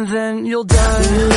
and then you'll die.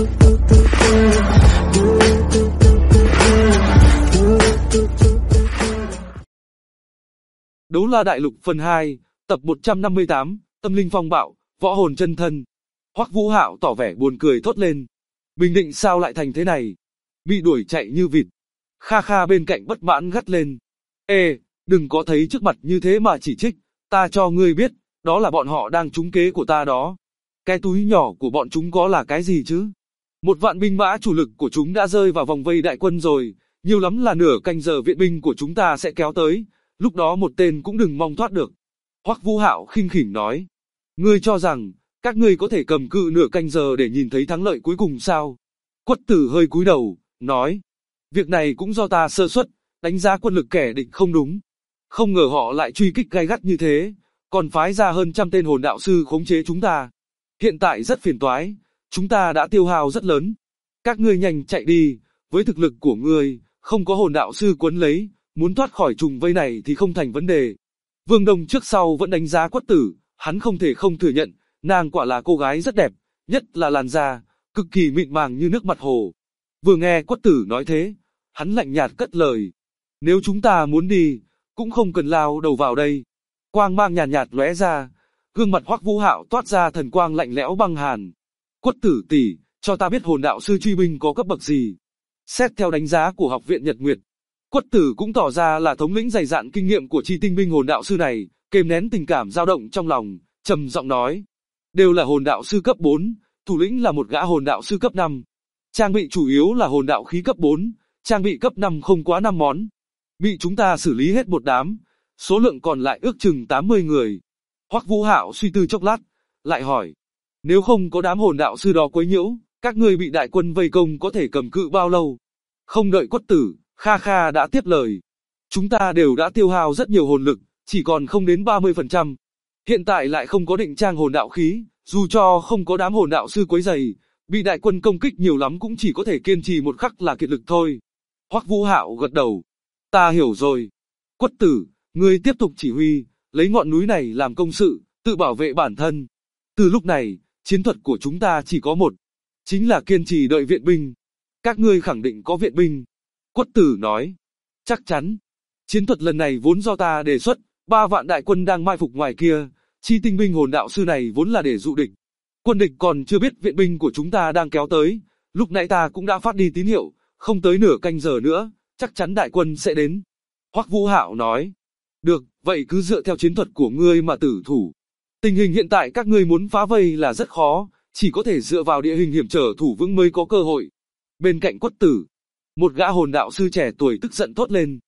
Đấu La Đại Lục phần 2, tập 158, Tâm Linh Phong Bạo, Võ Hồn Chân Thân. Hoắc Vũ Hạo tỏ vẻ buồn cười thốt lên. Bình Định sao lại thành thế này? Bị đuổi chạy như vịt. Kha Kha bên cạnh bất mãn gắt lên. Ê, đừng có thấy trước mặt như thế mà chỉ trích, ta cho ngươi biết, đó là bọn họ đang trúng kế của ta đó. Cái túi nhỏ của bọn chúng có là cái gì chứ? 1 vạn binh mã chủ lực của chúng đã rơi vào vòng vây đại quân rồi, nhiều lắm là nửa canh giờ viện binh của chúng ta sẽ kéo tới, lúc đó một tên cũng đừng mong thoát được. Hoắc Vũ Hạo khinh khỉnh nói. Ngươi cho rằng, các ngươi có thể cầm cự nửa canh giờ để nhìn thấy thắng lợi cuối cùng sao? Quất Tử hơi cúi đầu, nói. Việc này cũng do ta sơ suất, đánh giá quân lực kẻ địch không đúng. Không ngờ họ lại truy kích gay gắt như thế, còn phái ra hơn 100 tên hồn đạo sư khống chế chúng ta. Hiện tại rất phiền toái, chúng ta đã tiêu hao rất lớn. Các ngươi nhanh chạy đi, với thực lực của ngươi, không có hồn đạo sư quấn lấy, muốn thoát khỏi trùng vây này thì không thành vấn đề. Vương Đông trước sau vẫn đánh giá Quất Tử, hắn không thể không thừa nhận, nàng quả là cô gái rất đẹp, nhất là làn da, cực kỳ mịn màng như nước mặt hồ. Vừa nghe Quất Tử nói thế, hắn lạnh nhạt cất lời. Nếu chúng ta muốn đi, cũng không cần lao đầu vào đây. Quang mang nhàn nhạt lóe ra, gương mặt Hoắc Vũ Hạo toát ra thần quang lạnh lẽo băng hàn. Quất Tử tỷ, cho ta biết hồn đạo sư truy binh có cấp bậc gì? Xét theo đánh giá của học viện Nhật Nguyệt, Quất Tử cũng tỏ ra là thống lĩnh dày dạn kinh nghiệm của chi tinh binh hồn đạo sư này, kềm nén tình cảm dao động trong lòng, trầm giọng nói: đều là hồn đạo sư cấp 4, thủ lĩnh là một gã hồn đạo sư cấp 5. Trang bị chủ yếu là hồn đạo khí cấp 4, trang bị cấp 5 không quá 5 món. Bị chúng ta xử lý hết một đám, số lượng còn lại ước chừng 80 người. Hoắc Vũ Hạo suy tư chốc lát, lại hỏi: nếu không có đám hồn đạo sư đó quấy nhiễu, các ngươi bị đại quân vây công có thể cầm cự bao lâu? Không đợi Quất Tử, Kha Kha đã tiếp lời. Chúng ta đều đã tiêu hao rất nhiều hồn lực, chỉ còn không đến 30%. Hiện tại lại không có định trang hồn đạo khí, dù cho không có đám hồn đạo sư quấy rầy, bị đại quân công kích nhiều lắm cũng chỉ có thể kiên trì một khắc là kiệt lực thôi. Hoắc Vũ Hạo gật đầu. Ta hiểu rồi. Quất Tử, ngươi tiếp tục chỉ huy, lấy ngọn núi này làm công sự, tự bảo vệ bản thân. Từ lúc này, chiến thuật của chúng ta chỉ có một, chính là kiên trì đợi viện binh. Các ngươi khẳng định có viện binh. Quất Tử nói. Chắc chắn. Chiến thuật lần này vốn do ta đề xuất, 3 vạn đại quân đang mai phục ngoài kia, chi tinh binh hồn đạo sư này vốn là để dụ địch. Quân địch còn chưa biết viện binh của chúng ta đang kéo tới, lúc nãy ta cũng đã phát đi tín hiệu, không tới nửa canh giờ nữa, chắc chắn đại quân sẽ đến. Hoắc Vũ Hạo nói. Được, vậy cứ dựa theo chiến thuật của ngươi mà tử thủ. Tình hình hiện tại các ngươi muốn phá vây là rất khó, chỉ có thể dựa vào địa hình hiểm trở thủ vững mới có cơ hội. Bên cạnh Quất Tử, một gã hồn đạo sư trẻ tuổi tức giận thốt lên.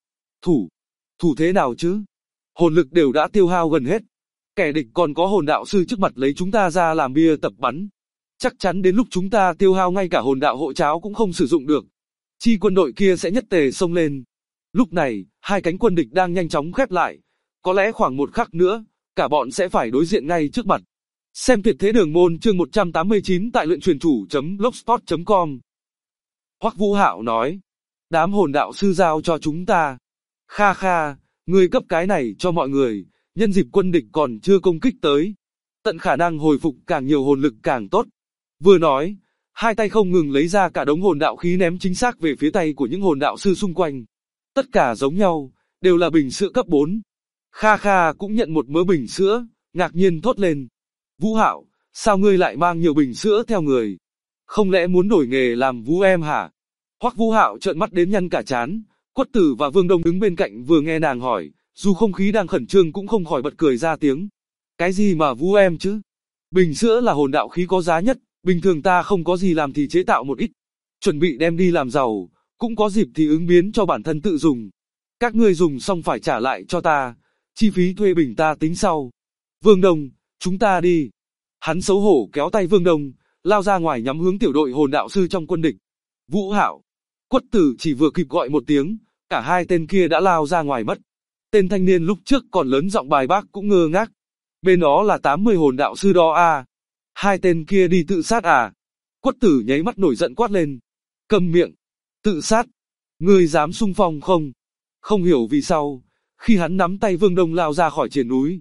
Thủ thế nào chứ? Hồn lực đều đã tiêu hao gần hết. Kẻ địch còn có hồn đạo sư trước mặt lấy chúng ta ra làm bia tập bắn. Chắc chắn đến lúc chúng ta tiêu hao ngay cả hồn đạo hộ cháo cũng không sử dụng được. Chi quân đội kia sẽ nhất tề xông lên. Lúc này, hai cánh quân địch đang nhanh chóng khép lại. Có lẽ khoảng một khắc nữa, cả bọn sẽ phải đối diện ngay trước mặt. Xem tuyệt thế đường môn chương 189 tại luyện-truyền-chủ.blogspot.com. Hoắc Vũ Hạo nói. Đám hồn đạo sư giao cho chúng ta. Kha Kha, ngươi cấp cái này cho mọi người, nhân dịp quân địch còn chưa công kích tới. Tận khả năng hồi phục càng nhiều hồn lực càng tốt. Vừa nói, hai tay không ngừng lấy ra cả đống hồn đạo khí ném chính xác về phía tay của những hồn đạo sư xung quanh. Tất cả giống nhau, đều là bình sữa cấp 4. Kha Kha cũng nhận một mớ bình sữa, ngạc nhiên thốt lên. Vũ Hạo, sao ngươi lại mang nhiều bình sữa theo người? Không lẽ muốn đổi nghề làm vũ em hả? Hoắc Vũ Hạo trợn mắt đến nhăn cả trán. Quất Tử và Vương Đông đứng bên cạnh vừa nghe nàng hỏi, dù không khí đang khẩn trương cũng không khỏi bật cười ra tiếng. Cái gì mà vũ em chứ? Bình sữa là hồn đạo khí có giá nhất, bình thường ta không có gì làm thì chế tạo một ít. Chuẩn bị đem đi làm giàu, cũng có dịp thì ứng biến cho bản thân tự dùng. Các ngươi dùng xong phải trả lại cho ta, chi phí thuê bình ta tính sau. Vương Đông, chúng ta đi. Hắn xấu hổ kéo tay Vương Đông, lao ra ngoài nhắm hướng tiểu đội hồn đạo sư trong quân địch. Vũ Hạo. Quất Tử chỉ vừa kịp gọi một tiếng, cả hai tên kia đã lao ra ngoài mất. Tên thanh niên lúc trước còn lớn giọng bài bác cũng ngơ ngác. Bên đó là 80 hồn đạo sư đó à? Hai tên kia đi tự sát à? Quất Tử nháy mắt nổi giận quát lên. Câm miệng. Tự sát. Ngươi dám xung phong không? Không hiểu vì sao, khi hắn nắm tay Vương Đông lao ra khỏi triển núi,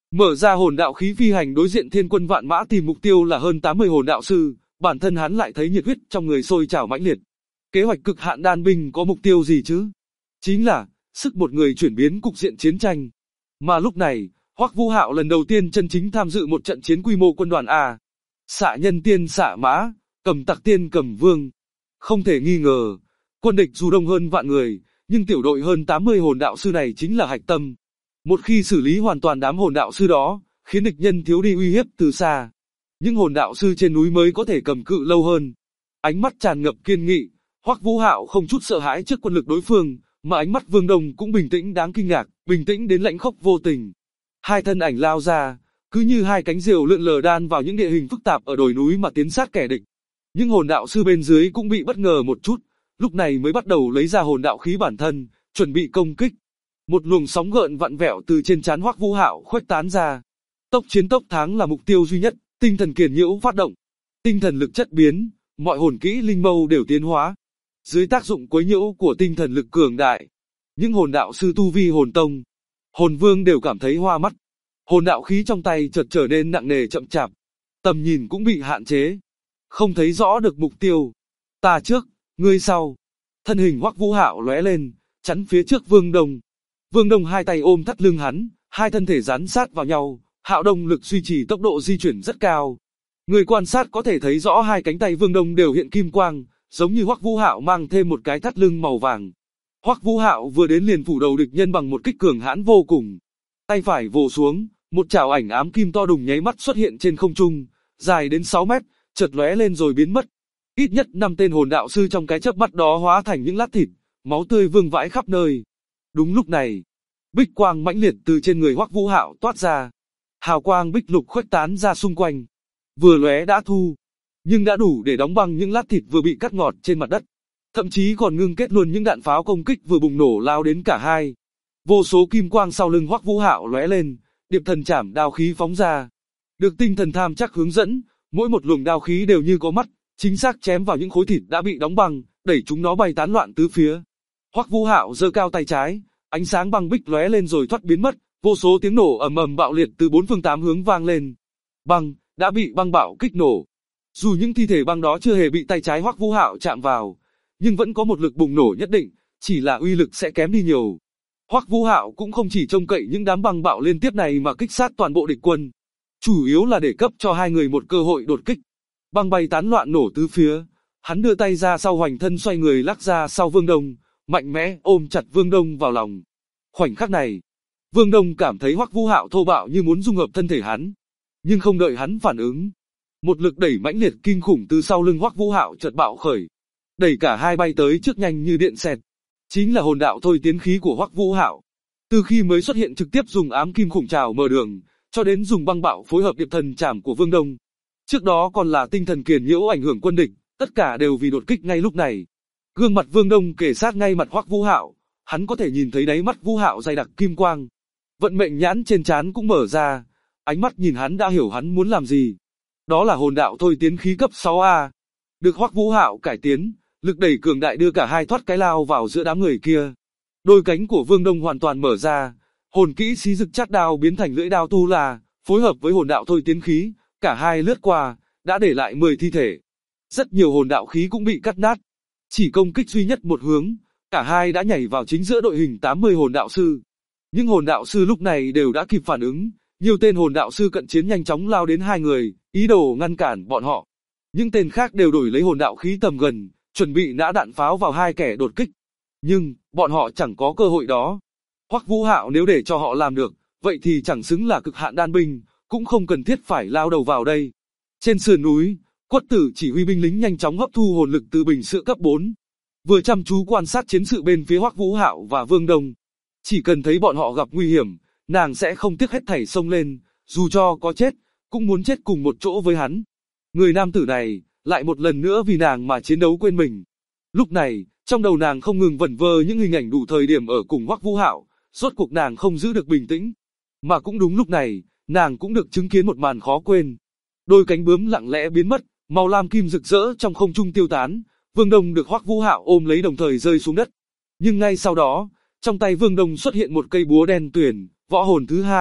Mở ra hồn đạo khí phi hành đối diện thiên quân vạn mã tìm mục tiêu là hơn 80 hồn đạo sư, bản thân hắn lại thấy nhiệt huyết trong người sôi trào mãnh liệt. Kế hoạch cực hạn đan binh có mục tiêu gì chứ? Chính là sức một người chuyển biến cục diện chiến tranh. Mà lúc này, Hoắc Vũ Hạo lần đầu tiên chân chính tham dự một trận chiến quy mô quân đoàn A. Xạ nhân tiên xạ mã, cầm tặc tiên cầm vương. Không thể nghi ngờ, quân địch dù đông hơn vạn người, nhưng tiểu đội hơn 80 hồn đạo sư này chính là hạch tâm. Một khi xử lý hoàn toàn đám hồn đạo sư đó, khiến địch nhân thiếu đi uy hiếp từ xa. Những hồn đạo sư trên núi mới có thể cầm cự lâu hơn. Ánh mắt tràn ngập kiên nghị, Hoắc Vũ Hạo không chút sợ hãi trước quân lực đối phương, mà ánh mắt Vương Đông cũng bình tĩnh đáng kinh ngạc, bình tĩnh đến lạnh khốc vô tình. Hai thân ảnh lao ra, cứ như hai cánh diều lượn lờ đan vào những địa hình phức tạp ở đồi núi mà tiến sát kẻ địch. Những hồn đạo sư bên dưới cũng bị bất ngờ một chút, lúc này mới bắt đầu lấy ra hồn đạo khí bản thân, chuẩn bị công kích. Một luồng sóng gợn vặn vẹo từ trên trán Hoắc Vũ Hạo khuếch tán ra. Tốc chiến tốc thắng là mục tiêu duy nhất, tinh thần kiền nhiễu phát động. Tinh thần lực chất biến, mọi hồn kỹ linh mâu đều tiến hóa. Dưới tác dụng quấy nhiễu của tinh thần lực cường đại, những hồn đạo sư tu vi hồn tông, hồn vương đều cảm thấy hoa mắt. Hồn đạo khí trong tay chợt trở nên nặng nề chậm chạp, tầm nhìn cũng bị hạn chế, không thấy rõ được mục tiêu. Ta trước, ngươi sau. Thân hình Hoắc Vũ Hạo lóe lên, chắn phía trước Vương Đông. Vương Đông hai tay ôm thắt lưng hắn, hai thân thể dán sát vào nhau, Hạo Đông lực duy trì tốc độ di chuyển rất cao. Người quan sát có thể thấy rõ hai cánh tay Vương Đông đều hiện kim quang, giống như Hoắc Vũ Hạo mang thêm một cái thắt lưng màu vàng. Hoắc Vũ Hạo vừa đến liền phủ đầu địch nhân bằng một kích cường hãn vô cùng. Tay phải vồ xuống, một chảo ảnh ám kim to đùng nháy mắt xuất hiện trên không trung, dài đến 6 mét, chợt lóe lên rồi biến mất. Ít nhất 5 tên hồn đạo sư trong cái chớp mắt đó hóa thành những lát thịt, máu tươi vương vãi khắp nơi. Đúng lúc này, bích quang mãnh liệt từ trên người Hoắc Vũ Hạo toát ra. Hào quang bích lục khuếch tán ra xung quanh. Vừa lóe đã thu, nhưng đã đủ để đóng băng những lát thịt vừa bị cắt ngọt trên mặt đất. Thậm chí còn ngưng kết luôn những đạn pháo công kích vừa bùng nổ lao đến cả hai. Vô số kim quang sau lưng Hoắc Vũ Hạo lóe lên, điệp thần chảm đao khí phóng ra. Được tinh thần tham chắc hướng dẫn, mỗi một luồng đao khí đều như có mắt, chính xác chém vào những khối thịt đã bị đóng băng, đẩy chúng nó bay tán loạn tứ phía. Hoắc Vũ Hạo giơ cao tay trái, ánh sáng băng bích lóe lên rồi thoát biến mất, vô số tiếng nổ ầm ầm bạo liệt từ bốn phương tám hướng vang lên. Băng đã bị băng bạo kích nổ. Dù những thi thể băng đó chưa hề bị tay trái Hoắc Vũ Hạo chạm vào, nhưng vẫn có một lực bùng nổ nhất định, chỉ là uy lực sẽ kém đi nhiều. Hoắc Vũ Hạo cũng không chỉ trông cậy những đám băng bạo liên tiếp này mà kích sát toàn bộ địch quân, chủ yếu là để cấp cho hai người một cơ hội đột kích. Băng bay tán loạn nổ tứ phía, hắn đưa tay ra sau hoành thân xoay người lắc ra sau Vương Đông, mạnh mẽ ôm chặt Vương Đông vào lòng. Khoảnh khắc này, Vương Đông cảm thấy Hoắc Vũ Hạo thô bạo như muốn dung hợp thân thể hắn, nhưng không đợi hắn phản ứng, một lực đẩy mãnh liệt kinh khủng từ sau lưng Hoắc Vũ Hạo chợt bạo khởi, đẩy cả hai bay tới trước nhanh như điện xẹt. Chính là hồn đạo thôi tiến khí của Hoắc Vũ Hạo. Từ khi mới xuất hiện trực tiếp dùng ám kim khủng trảo mở đường, cho đến dùng băng bạo phối hợp điệp thần chảm của Vương Đông. Trước đó còn là tinh thần kiền nhiễu ảnh hưởng quân địch, tất cả đều vì đột kích ngay lúc này. Gương mặt Vương Đông kề sát ngay mặt Hoắc Vũ Hạo, hắn có thể nhìn thấy đáy mắt Vũ Hạo dày đặc kim quang. Vận mệnh nhãn trên trán cũng mở ra, ánh mắt nhìn hắn đã hiểu hắn muốn làm gì. Đó là hồn đạo thôi tiến khí cấp 6A. Được Hoắc Vũ Hạo cải tiến, lực đẩy cường đại đưa cả hai thoát cái lao vào giữa đám người kia. Đôi cánh của Vương Đông hoàn toàn mở ra, hồn kỹ xí rực chát đao biến thành lưỡi đao tu la, phối hợp với hồn đạo thôi tiến khí, cả hai lướt qua, đã để lại 10 thi thể. Rất nhiều hồn đạo khí cũng bị cắt nát. Chỉ công kích duy nhất một hướng, cả hai đã nhảy vào chính giữa đội hình 80 hồn đạo sư. Những hồn đạo sư lúc này đều đã kịp phản ứng, nhiều tên hồn đạo sư cận chiến nhanh chóng lao đến hai người, ý đồ ngăn cản bọn họ. Những tên khác đều đổi lấy hồn đạo khí tầm gần, chuẩn bị nã đạn pháo vào hai kẻ đột kích. Nhưng, bọn họ chẳng có cơ hội đó. Hoắc Vũ Hạo nếu để cho họ làm được, vậy thì chẳng xứng là cực hạn đan binh, cũng không cần thiết phải lao đầu vào đây. Trên sườn núi, Quất Tử chỉ huy binh lính nhanh chóng hấp thu hồn lực từ bình sữa cấp 4. Vừa chăm chú quan sát chiến sự bên phía Hoắc Vũ Hạo và Vương Đông. Chỉ cần thấy bọn họ gặp nguy hiểm, nàng sẽ không tiếc hết thảy xông lên, dù cho có chết, cũng muốn chết cùng một chỗ với hắn. Người nam tử này, lại một lần nữa vì nàng mà chiến đấu quên mình. Lúc này, trong đầu nàng không ngừng vẩn vơ những hình ảnh đủ thời điểm ở cùng Hoắc Vũ Hạo, rốt cuộc nàng không giữ được bình tĩnh. Mà cũng đúng lúc này, nàng cũng được chứng kiến một màn khó quên. Đôi cánh bướm lặng lẽ biến mất, màu lam kim rực rỡ trong không trung tiêu tán, Vương Đông được Hoắc Vũ Hạo ôm lấy đồng thời rơi xuống đất. Nhưng ngay sau đó, trong tay Vương Đông xuất hiện một cây búa đen tuyền, võ hồn thứ hai,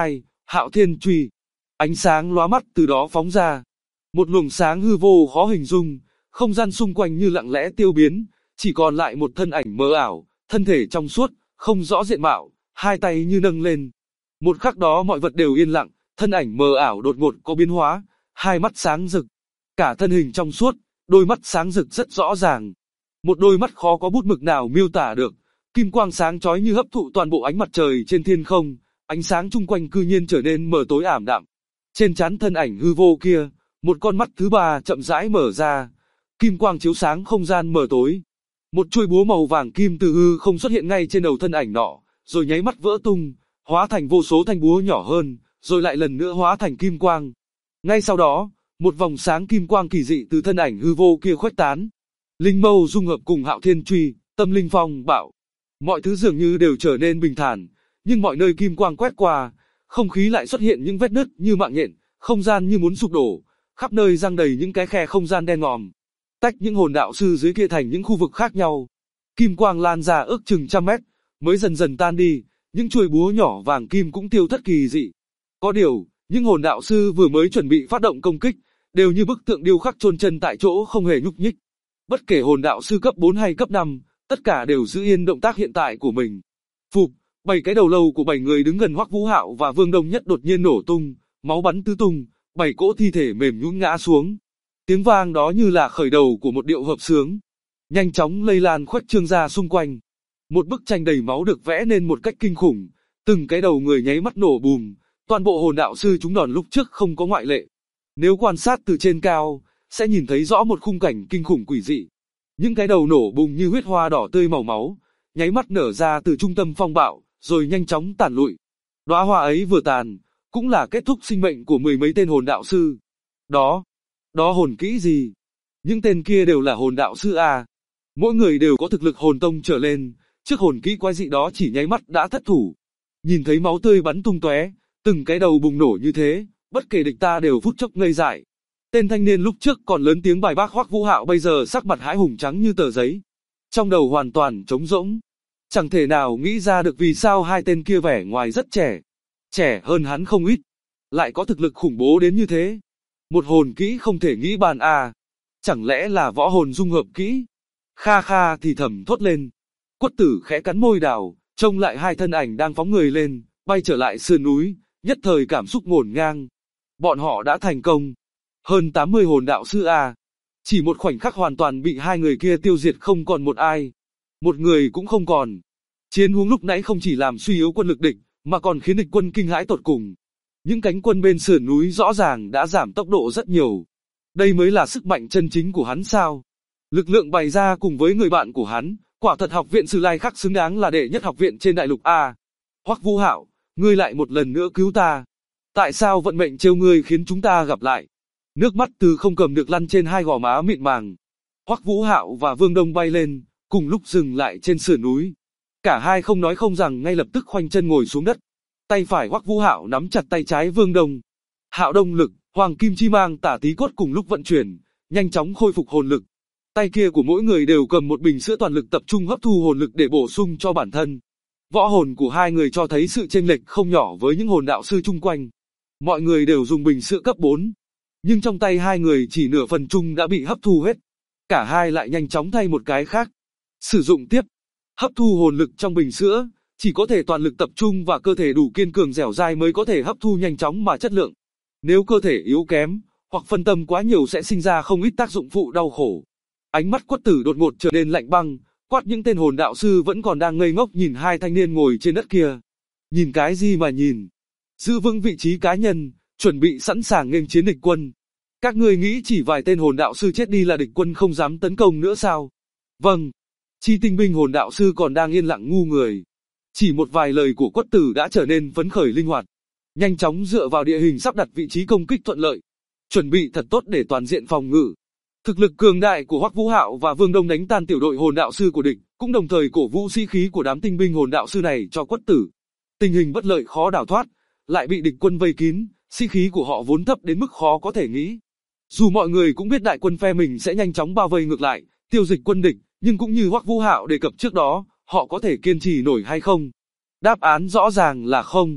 Hạo Thiên Truy. Ánh sáng lóa mắt từ đó phóng ra. Một luồng sáng hư vô khó hình dung, không gian xung quanh như lặng lẽ tiêu biến, chỉ còn lại một thân ảnh mờ ảo, thân thể trong suốt, không rõ diện mạo, hai tay như nâng lên. Một khắc đó mọi vật đều yên lặng, thân ảnh mờ ảo đột ngột có biến hóa, hai mắt sáng rực. Cả thân hình trong suốt, đôi mắt sáng rực rất rõ ràng. Một đôi mắt khó có bút mực nào miêu tả được, kim quang sáng chói như hấp thụ toàn bộ ánh mặt trời trên thiên không, ánh sáng chung quanh cư nhiên trở nên mờ tối ảm đạm. Trên trán thân ảnh hư vô kia, một con mắt thứ ba chậm rãi mở ra, kim quang chiếu sáng không gian mờ tối. Một chuôi búa màu vàng kim từ hư không xuất hiện ngay trên đầu thân ảnh nọ, rồi nháy mắt vỡ tung, hóa thành vô số thanh búa nhỏ hơn, rồi lại lần nữa hóa thành kim quang. Ngay sau đó, một vòng sáng kim quang kỳ dị từ thân ảnh hư vô kia khuếch tán. Linh mâu dung hợp cùng Hạo Thiên Truy, tâm linh phong bạo. Mọi thứ dường như đều trở nên bình thản, nhưng mọi nơi kim quang quét qua, không khí lại xuất hiện những vết nứt như mạng nhện, không gian như muốn sụp đổ, khắp nơi giăng đầy những cái khe không gian đen ngòm. Tách những hồn đạo sư dưới kia thành những khu vực khác nhau. Kim quang lan ra ước chừng trăm mét, mới dần dần tan đi, những chuôi búa nhỏ vàng kim cũng tiêu thất kỳ dị. Có điều, những hồn đạo sư vừa mới chuẩn bị phát động công kích, đều như bức tượng điêu khắc chôn chân tại chỗ không hề nhúc nhích. Bất kể hồn đạo sư cấp 4 hay cấp 5, tất cả đều giữ yên động tác hiện tại của mình. Phụp, 7 cái đầu lâu của 7 người đứng gần Hoắc Vũ Hạo và Vương Đông Nhất đột nhiên nổ tung, máu bắn tứ tung, 7 cỗ thi thể mềm nhũn ngã xuống. Tiếng vang đó như là khởi đầu của một điệu hợp xướng, nhanh chóng lây lan khuếch trương ra xung quanh. Một bức tranh đầy máu được vẽ nên một cách kinh khủng, từng cái đầu người nháy mắt nổ bùm, toàn bộ hồn đạo sư chúng đòn lúc trước không có ngoại lệ. Nếu quan sát từ trên cao, sẽ nhìn thấy rõ một khung cảnh kinh khủng quỷ dị. Những cái đầu nổ bùng như huyết hoa đỏ tươi màu máu, nháy mắt nở ra từ trung tâm phong bạo, rồi nhanh chóng tản lụi. Đóa hoa ấy vừa tàn, cũng là kết thúc sinh mệnh của mười mấy tên hồn đạo sư. Đó hồn kỹ gì? Những tên kia đều là hồn đạo sư à? Mỗi người đều có thực lực hồn tông trở lên, trước hồn kỹ quái dị đó chỉ nháy mắt đã thất thủ. Nhìn thấy máu tươi bắn tung tóe, từng cái đầu bùng nổ như thế, bất kể địch ta đều phút chốc ngây dại. Tên thanh niên lúc trước còn lớn tiếng bài bác Hoắc Vũ Hạo bây giờ sắc mặt hãi hùng trắng như tờ giấy. Trong đầu hoàn toàn trống rỗng. Chẳng thể nào nghĩ ra được vì sao hai tên kia vẻ ngoài rất trẻ hơn hắn không ít, lại có thực lực khủng bố đến như thế. Một hồn kỹ không thể nghĩ bàn à, chẳng lẽ là võ hồn dung hợp kỹ? Kha kha thì thầm thốt lên. Quất Tử khẽ cắn môi đào, trông lại hai thân ảnh đang phóng người lên, bay trở lại sườn núi, nhất thời cảm xúc ngổn ngang. Bọn họ đã thành công. Hơn 80 hồn đạo sư à. Chỉ một khoảnh khắc hoàn toàn bị hai người kia tiêu diệt không còn một ai. Một người cũng không còn. Chiến huống lúc nãy không chỉ làm suy yếu quân lực địch, mà còn khiến địch quân kinh hãi tột cùng. Những cánh quân bên sườn núi rõ ràng đã giảm tốc độ rất nhiều. Đây mới là sức mạnh chân chính của hắn sao? Lực lượng bày ra cùng với người bạn của hắn, quả thật học viện Sử Lai Khắc xứng đáng là đệ nhất học viện trên đại lục A. Hoắc Vũ Hạo, ngươi lại một lần nữa cứu ta. Tại sao vận mệnh trêu ngươi khiến chúng ta gặp lại? Nước mắt từ không cầm được lăn trên hai gò má mịn màng. Hoắc Vũ Hạo và Vương Đông bay lên, cùng lúc dừng lại trên sườn núi. Cả hai không nói không rằng ngay lập tức khoanh chân ngồi xuống đất. Tay phải Hoắc Vũ Hạo nắm chặt tay trái Vương Đông. Hạo Đông lực, Hoàng Kim Chi Mang Tả Tí Cốt cùng lúc vận chuyển, nhanh chóng khôi phục hồn lực. Tay kia của mỗi người đều cầm một bình sữa toàn lực tập trung hấp thu hồn lực để bổ sung cho bản thân. Võ hồn của hai người cho thấy sự chênh lệch không nhỏ với những hồn đạo sư chung quanh. Mọi người đều dùng bình sữa cấp 4, nhưng trong tay hai người chỉ nửa phần chung đã bị hấp thu hết. Cả hai lại nhanh chóng thay một cái khác. Sử dụng tiếp. Hấp thu hồn lực trong bình sữa, chỉ có thể toàn lực tập trung và cơ thể đủ kiên cường dẻo dai mới có thể hấp thu nhanh chóng mà chất lượng. Nếu cơ thể yếu kém, hoặc phân tâm quá nhiều sẽ sinh ra không ít tác dụng phụ đau khổ. Ánh mắt Quất Tử đột ngột trở nên lạnh băng, quát những tên hồn đạo sư vẫn còn đang ngây ngốc nhìn hai thanh niên ngồi trên đất kia. Nhìn cái gì mà nhìn? Giữ vững vị trí cá nhân, chuẩn bị sẵn sàng nghênh chiến địch quân. Các ngươi nghĩ chỉ vài tên hồn đạo sư chết đi là địch quân không dám tấn công nữa sao? Vâng. Chi tinh binh hồn đạo sư còn đang yên lặng ngu người. Chỉ một vài lời của Quất Tử đã trở nên phấn khởi linh hoạt. Nhanh chóng dựa vào địa hình sắp đặt vị trí công kích thuận lợi. Chuẩn bị thật tốt để toàn diện phòng ngự. Thực lực cường đại của Hoắc Vũ Hạo và Vương Đông đánh tan tiểu đội hồn đạo sư của địch, cũng đồng thời cổ vũ sĩ khí của đám tinh binh hồn đạo sư này cho Quất Tử. Tình hình bất lợi khó đảo thoát, lại bị địch quân vây kín, sĩ khí của họ vốn thấp đến mức khó có thể nghĩ. Dù mọi người cũng biết đại quân phe mình sẽ nhanh chóng bao vây ngược lại, tiêu diệt quân địch, nhưng cũng như Hoắc Vũ Hạo đề cập trước đó, họ có thể kiên trì nổi hay không? Đáp án rõ ràng là không.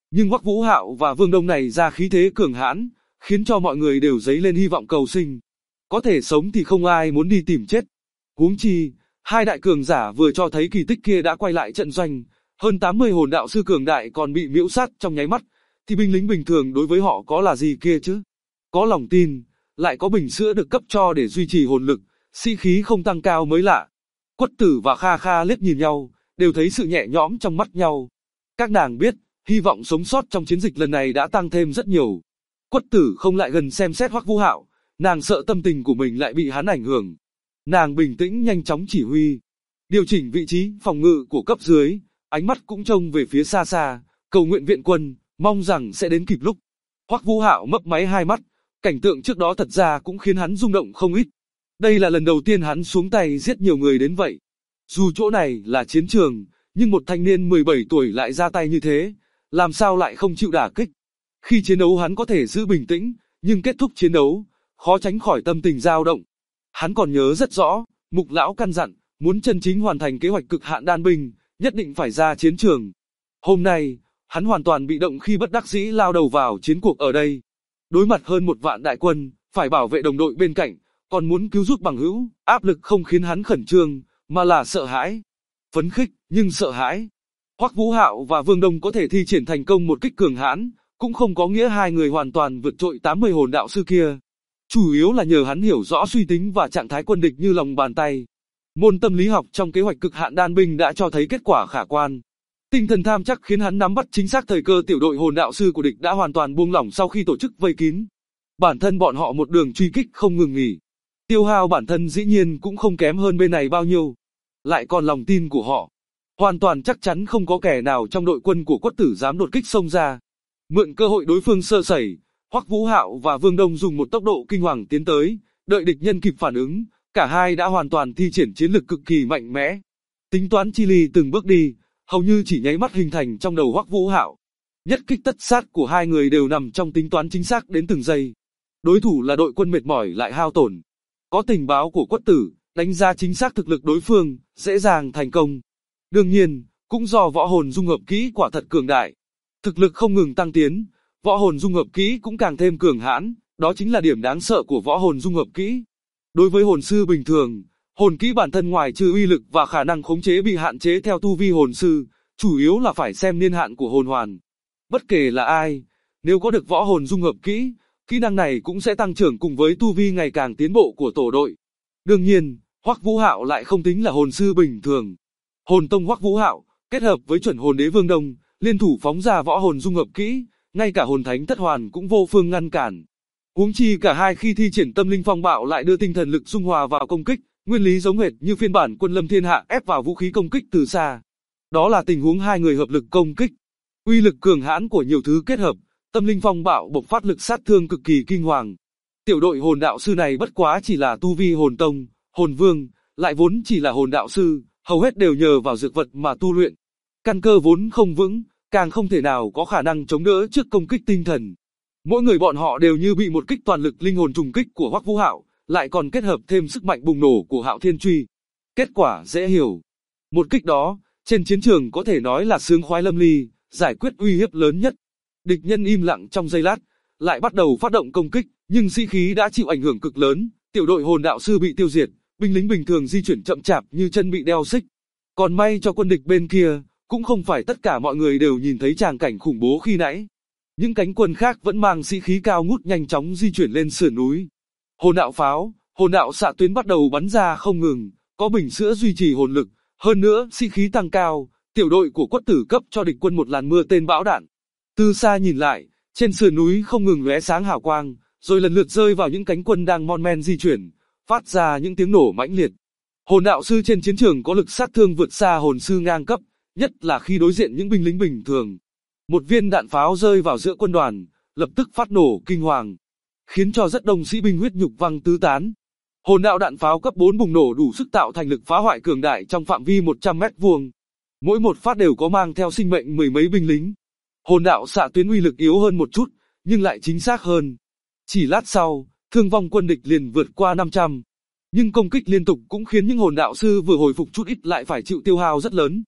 Nhưng Hoắc Vũ Hạo và Vương Đông này ra khí thế cường hãn, khiến cho mọi người đều dấy lên hy vọng cầu sinh. Có thể sống thì không ai muốn đi tìm chết. Huống chi, hai đại cường giả vừa cho thấy kỳ tích kia đã quay lại trận doanh, hơn 80 hồn đạo sư cường đại còn bị miễu sát trong nháy mắt, thì binh lính bình thường đối với họ có là gì kia chứ? Có lòng tin, lại có bình sữa được cấp cho để duy trì hồn lực, sĩ khí không tăng cao mới lạ. Quất Tử và Kha Kha liếc nhìn nhau, đều thấy sự nhẹ nhõm trong mắt nhau. Các nàng biết, hy vọng sống sót trong chiến dịch lần này đã tăng thêm rất nhiều. Quất Tử không lại gần xem xét Hoắc Vũ Hạo, nàng sợ tâm tình của mình lại bị hắn ảnh hưởng. Nàng bình tĩnh nhanh chóng chỉ huy, điều chỉnh vị trí phòng ngự của cấp dưới, ánh mắt cũng trông về phía xa xa, cầu nguyện viện quân, mong rằng sẽ đến kịp lúc. Hoắc Vũ Hạo mấp máy hai mắt, cảnh tượng trước đó thật ra cũng khiến hắn rung động không ít. Đây là lần đầu tiên hắn xuống tay giết nhiều người đến vậy. Dù chỗ này là chiến trường, nhưng một thanh niên 17 tuổi lại ra tay như thế, làm sao lại không chịu đả kích. Khi chiến đấu hắn có thể giữ bình tĩnh, nhưng kết thúc chiến đấu, khó tránh khỏi tâm tình dao động. Hắn còn nhớ rất rõ, Mục lão căn dặn, muốn chân chính hoàn thành kế hoạch cực hạn đan binh, nhất định phải ra chiến trường. Hôm nay, hắn hoàn toàn bị động khi bất đắc dĩ lao đầu vào chiến cuộc ở đây. Đối mặt hơn 1 vạn đại quân, phải bảo vệ đồng đội bên cạnh, còn muốn cứu giúp bằng hữu, áp lực không khiến hắn khẩn trương, mà là sợ hãi. Phấn khích, nhưng sợ hãi. Hoắc Vũ Hạo và Vương Đông có thể thi triển thành công một kích cường hãn, cũng không có nghĩa hai người hoàn toàn vượt trội 80 hồn đạo sư kia. Chủ yếu là nhờ hắn hiểu rõ suy tính và trạng thái quân địch như lòng bàn tay. Môn tâm lý học trong kế hoạch cực hạn đan binh đã cho thấy kết quả khả quan. Tinh thần tham chắc khiến hắn nắm bắt chính xác thời cơ tiểu đội hồn đạo sư của địch đã hoàn toàn buông lỏng sau khi tổ chức vây kín. Bản thân bọn họ một đường truy kích không ngừng nghỉ. Tiêu hao bản thân dĩ nhiên cũng không kém hơn bên này bao nhiêu. Lại còn lòng tin của họ. Hoàn toàn chắc chắn không có kẻ nào trong đội quân của Quất Tử dám đột kích xông ra. Mượn cơ hội đối phương sơ sẩy, Hoắc Vũ Hạo và Vương Đông dùng một tốc độ kinh hoàng tiến tới, đợi địch nhân kịp phản ứng, cả hai đã hoàn toàn thi triển chiến lực cực kỳ mạnh mẽ. Tính toán chi ly từng bước đi, hầu như chỉ nháy mắt hình thành trong đầu Hoắc Vũ Hạo. Nhất kích tất sát của hai người đều nằm trong tính toán chính xác đến từng giây. Đối thủ là đội quân mệt mỏi lại hao tổn. Có tình báo của Quất Tử, đánh giá chính xác thực lực đối phương, dễ dàng thành công. Đương nhiên, cũng do võ hồn dung hợp kỹ quả thật cường đại. Thực lực không ngừng tăng tiến, võ hồn dung hợp kỹ cũng càng thêm cường hãn, đó chính là điểm đáng sợ của võ hồn dung hợp kỹ. Đối với hồn sư bình thường, hồn kỹ bản thân ngoài trừ uy lực và khả năng khống chế bị hạn chế theo tu vi hồn sư, chủ yếu là phải xem niên hạn của hồn hoàn. Bất kể là ai, nếu có được võ hồn dung hợp kỹ, kỹ năng này cũng sẽ tăng trưởng cùng với tu vi ngày càng tiến bộ của tổ đội. Đương nhiên, Hoắc Vũ Hạo lại không tính là hồn sư bình thường. Hồn tông Hoắc Vũ Hạo, kết hợp với chuẩn hồn đế Vương Đông, liên thủ phóng ra võ hồn dung hợp kỹ, ngay cả hồn thánh thất hoàn cũng vô phương ngăn cản. Huống chi cả hai khi thi triển tâm linh phong bạo lại đưa tinh thần lực dung hòa vào công kích, nguyên lý giống hệt như phiên bản Quân Lâm Thiên Hạ ép vào vũ khí công kích từ xa. Đó là tình huống hai người hợp lực công kích. Uy lực cường hãn của nhiều thứ kết hợp, tâm linh phong bạo bộc phát lực sát thương cực kỳ kinh hoàng. Tiểu đội hồn đạo sư này bất quá chỉ là tu vi hồn tông, hồn vương, lại vốn chỉ là hồn đạo sư, hầu hết đều nhờ vào dược vật mà tu luyện. Căn cơ vốn không vững, càng không thể nào có khả năng chống đỡ trước công kích tinh thần. Mỗi người bọn họ đều như bị một kích toàn lực linh hồn trùng kích của Hoắc Vũ Hạo, lại còn kết hợp thêm sức mạnh bùng nổ của Hạo Thiên Truy. Kết quả dễ hiểu. Một kích đó, trên chiến trường có thể nói là sướng khoái lâm ly, giải quyết uy hiếp lớn nhất. Địch nhân im lặng trong giây lát, lại bắt đầu phát động công kích, nhưng sĩ khí đã chịu ảnh hưởng cực lớn, tiểu đội hồn đạo sư bị tiêu diệt, binh lính bình thường di chuyển chậm chạp như chân bị đeo xích. Còn may cho quân địch bên kia, cũng không phải tất cả mọi người đều nhìn thấy tràng cảnh khủng bố khi nãy. Những cánh quân khác vẫn mang sĩ khí cao ngút nhanh chóng di chuyển lên sườn núi. Hồn đạo pháo, hồn đạo xạ tuyến bắt đầu bắn ra không ngừng, có bình sữa duy trì hồn lực, hơn nữa sĩ khí tăng cao, tiểu đội của Quất Tử cấp cho địch quân một làn mưa tên bão đạn. Từ xa nhìn lại, trên sườn núi không ngừng lóe sáng hào quang, rồi lần lượt rơi vào những cánh quân đang mon men di chuyển, phát ra những tiếng nổ mãnh liệt. Hồn đạo sư trên chiến trường có lực sát thương vượt xa hồn sư ngang cấp, nhất là khi đối diện những binh lính bình thường. Một viên đạn pháo rơi vào giữa quân đoàn, lập tức phát nổ kinh hoàng, khiến cho rất đông sĩ binh huyết nhục văng tứ tán. Hồn đạo đạn pháo cấp 4 bùng nổ đủ sức tạo thành lực phá hoại cường đại trong phạm vi 100 mét vuông. Mỗi một phát đều có mang theo sinh mệnh mười mấy binh lính. Hồn đạo xạ tuyến uy lực yếu hơn một chút, nhưng lại chính xác hơn. Chỉ lát sau, thương vong quân địch liền vượt qua 500. Nhưng công kích liên tục cũng khiến những hồn đạo sư vừa hồi phục chút ít lại phải chịu tiêu hao rất lớn.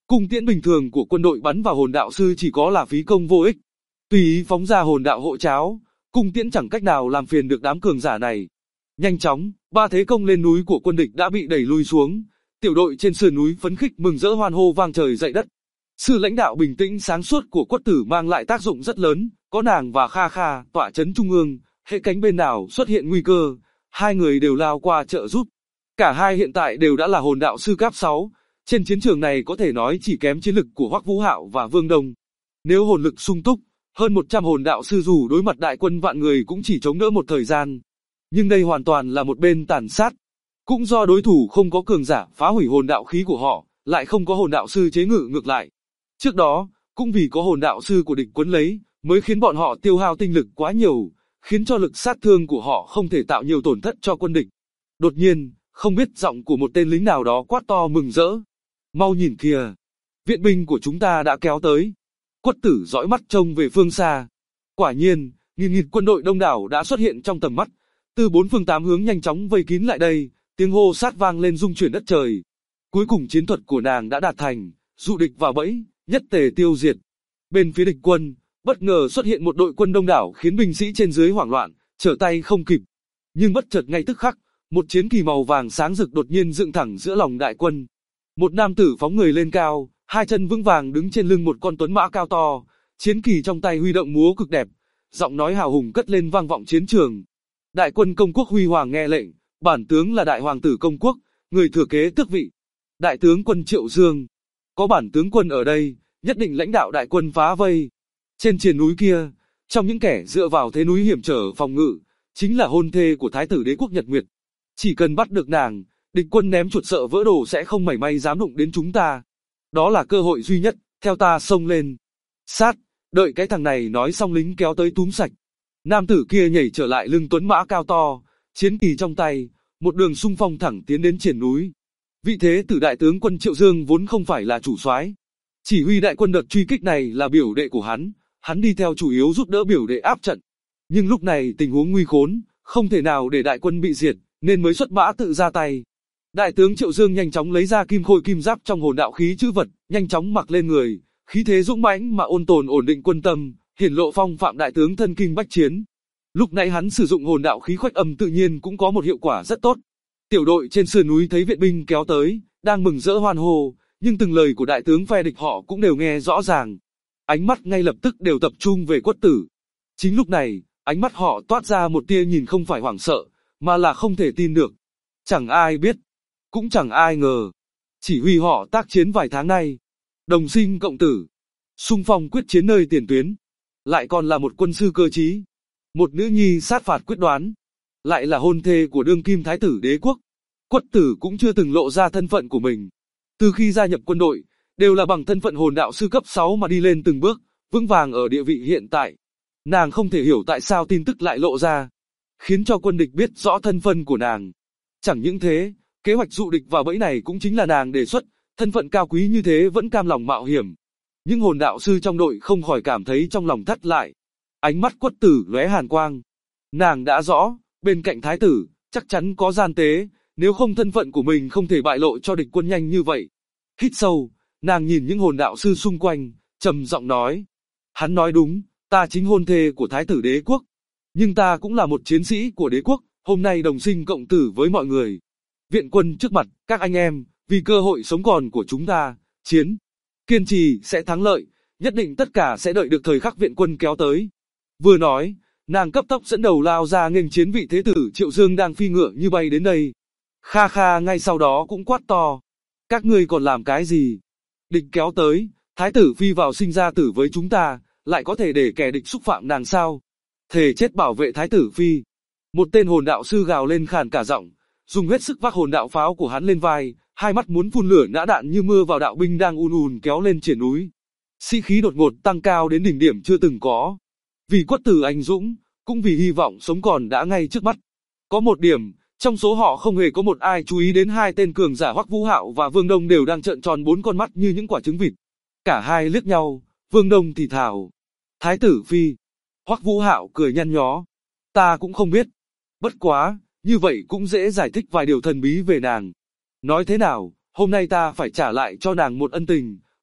Cung tiễn bình thường của quân đội bắn vào hồn đạo sư chỉ có là phí công vô ích. Tùy ý phóng ra hồn đạo hộ cháo, cung tiễn chẳng cách nào làm phiền được đám cường giả này. Nhanh chóng, ba thế công lên núi của quân địch đã bị đẩy lui xuống. Tiểu đội trên sườn núi phấn khích mừng rỡ hoan hô vang trời dậy đất. Sự lãnh đạo bình tĩnh sáng suốt của Quất Tử mang lại tác dụng rất lớn, có nàng và Kha Kha tọa chấn trung ương, hễ cánh bên nào xuất hiện nguy cơ, hai người đều lao qua trợ giúp. Cả hai hiện tại đều đã là hồn đạo sư cấp 6, trên chiến trường này có thể nói chỉ kém chiến lực của Hoắc Vũ Hạo và Vương Đông. Nếu hồn lực sung túc, hơn 100 hồn đạo sư dù đối mặt đại quân vạn người cũng chỉ chống đỡ một thời gian. Nhưng đây hoàn toàn là một bên tàn sát. Cũng do đối thủ không có cường giả phá hủy hồn đạo khí của họ, lại không có hồn đạo sư chế ngự ngược lại. Trước đó, cũng vì có hồn đạo sư của địch quấn lấy, mới khiến bọn họ tiêu hao tinh lực quá nhiều, khiến cho lực sát thương của họ không thể tạo nhiều tổn thất cho quân địch. Đột nhiên, không biết giọng của một tên lính nào đó quát to mừng rỡ. Mau nhìn kìa, viện binh của chúng ta đã kéo tới. Quất Tử dõi mắt trông về phương xa. Quả nhiên, nghìn quân đội đông đảo đã xuất hiện trong tầm mắt, từ bốn phương tám hướng nhanh chóng vây kín lại đây, tiếng hô sát vang lên rung chuyển đất trời. Cuối cùng chiến thuật của nàng đã đạt thành, dụ địch vào bẫy, nhất tề tiêu diệt. Bên phía địch quân, bất ngờ xuất hiện một đội quân đông đảo khiến binh sĩ trên dưới hoảng loạn, trở tay không kịp. Nhưng bất chợt ngay tức khắc, một chiến kỳ màu vàng sáng rực đột nhiên dựng thẳng giữa lòng đại quân. Một nam tử phóng người lên cao, hai chân vững vàng đứng trên lưng một con tuấn mã cao to, chiến kỳ trong tay huy động múa cực đẹp, giọng nói hào hùng cất lên vang vọng chiến trường. Đại quân Công quốc huy hoàng nghe lệnh, bản tướng là đại hoàng tử Công quốc, người thừa kế tước vị. Đại tướng quân Triệu Dương, có bản tướng quân ở đây, nhất định lãnh đạo đại quân phá vây. Trên triền núi kia, trong những kẻ dựa vào thế núi hiểm trở phòng ngự, chính là hôn thê của Thái tử Đế quốc Nhật Nguyệt. Chỉ cần bắt được nàng, địch quân ném chuột sợ vỡ đồ sẽ không mảy may dám đụng đến chúng ta. Đó là cơ hội duy nhất, theo ta xông lên. Sát, đợi cái thằng này nói xong lính kéo tới túm sạch. Nam tử kia nhảy trở lại lưng tuấn mã cao to, chiến kỳ trong tay, một đường xung phong thẳng tiến đến triền núi. Vị thế tử đại tướng quân Triệu Dương vốn không phải là chủ soái, chỉ huy đại quân đợt truy kích này là biểu đệ của hắn đi theo chủ yếu giúp đỡ biểu đệ áp trận. Nhưng lúc này tình huống nguy khốn, không thể nào để đại quân bị diệt, nên mới xuất mã tự ra tay. Đại tướng Triệu Dương nhanh chóng lấy ra kim khôi kim giáp trong hồn đạo khí chữ vật, nhanh chóng mặc lên người, khí thế dũng mãnh mà ôn tồn ổn định quân tâm, hiển lộ phong phạm đại tướng thân kinh bách chiến. Lúc nãy hắn sử dụng hồn đạo khí khuếch âm tự nhiên cũng có một hiệu quả rất tốt. Tiểu đội trên sườn núi thấy viện binh kéo tới, đang mừng rỡ hoan hô, nhưng từng lời của đại tướng phe địch họ cũng đều nghe rõ ràng. Ánh mắt ngay lập tức đều tập trung về Quất Tử. Chính lúc này, ánh mắt họ toát ra một tia nhìn không phải hoảng sợ, mà là không thể tin được. Chẳng ai biết, cũng chẳng ai ngờ. Chỉ huy họ tác chiến vài tháng nay, đồng sinh cộng tử, xung phong quyết chiến nơi tiền tuyến, lại còn là một quân sư cơ trí, một nữ nhi sát phạt quyết đoán, lại là hôn thê của đương kim thái tử đế quốc. Quất Tử cũng chưa từng lộ ra thân phận của mình. Từ khi gia nhập quân đội, đều là bằng thân phận hồn đạo sư cấp 6 mà đi lên từng bước, vững vàng ở địa vị hiện tại. Nàng không thể hiểu tại sao tin tức lại lộ ra, khiến cho quân địch biết rõ thân phận của nàng. Chẳng những thế, kế hoạch dụ địch vào bẫy này cũng chính là nàng đề xuất, thân phận cao quý như thế vẫn cam lòng mạo hiểm. Nhưng hồn đạo sư trong đội không khỏi cảm thấy trong lòng thắt lại. Ánh mắt Quất Tử lóe hàn quang. Nàng đã rõ, bên cạnh thái tử, chắc chắn có gian tế, nếu không thân phận của mình không thể bại lộ cho địch quân nhanh như vậy. Hít sâu, nàng nhìn những hồn đạo sư xung quanh, trầm giọng nói. Hắn nói đúng, ta chính hôn thê của thái tử đế quốc. Nhưng ta cũng là một chiến sĩ của đế quốc, hôm nay đồng sinh cộng tử với mọi người. Viện quân trước mặt, các anh em, vì cơ hội sống còn của chúng ta, chiến, kiên trì sẽ thắng lợi, nhất định tất cả sẽ đợi được thời khắc viện quân kéo tới. Vừa nói, nàng cấp tốc dẫn đầu lao ra nghênh chiến vị thế tử Triệu Dương đang phi ngựa như bay đến đây. Kha Kha ngay sau đó cũng quát to. Các ngươi còn làm cái gì? Địch kéo tới, thái tử phi vào sinh ra tử với chúng ta, lại có thể để kẻ địch xúc phạm nàng sao? Thề chết bảo vệ thái tử phi. Một tên hồn đạo sư gào lên khàn cả giọng, dùng hết sức vác hồn đạo pháo của hắn lên vai, hai mắt muốn phun lửa nã đạn như mưa vào đạo binh đang ùn kéo lên triển núi. Sĩ khí đột ngột tăng cao đến đỉnh điểm chưa từng có. Vì Quất Tử anh dũng, cũng vì hy vọng sống còn đã ngay trước mắt. Có một điểm, trong số họ không hề có một ai chú ý đến hai tên cường giả Hoắc Vũ Hạo và Vương Đông đều đang trợn tròn bốn con mắt như những quả trứng vịt. Cả hai liếc nhau, Vương Đông thì thào. Thái tử phi. Hoắc Vũ Hạo cười nhăn nhó. Ta cũng không biết. Bất quá, như vậy cũng dễ giải thích vài điều thần bí về nàng. Nói thế nào, hôm nay ta phải trả lại cho nàng một ân tình,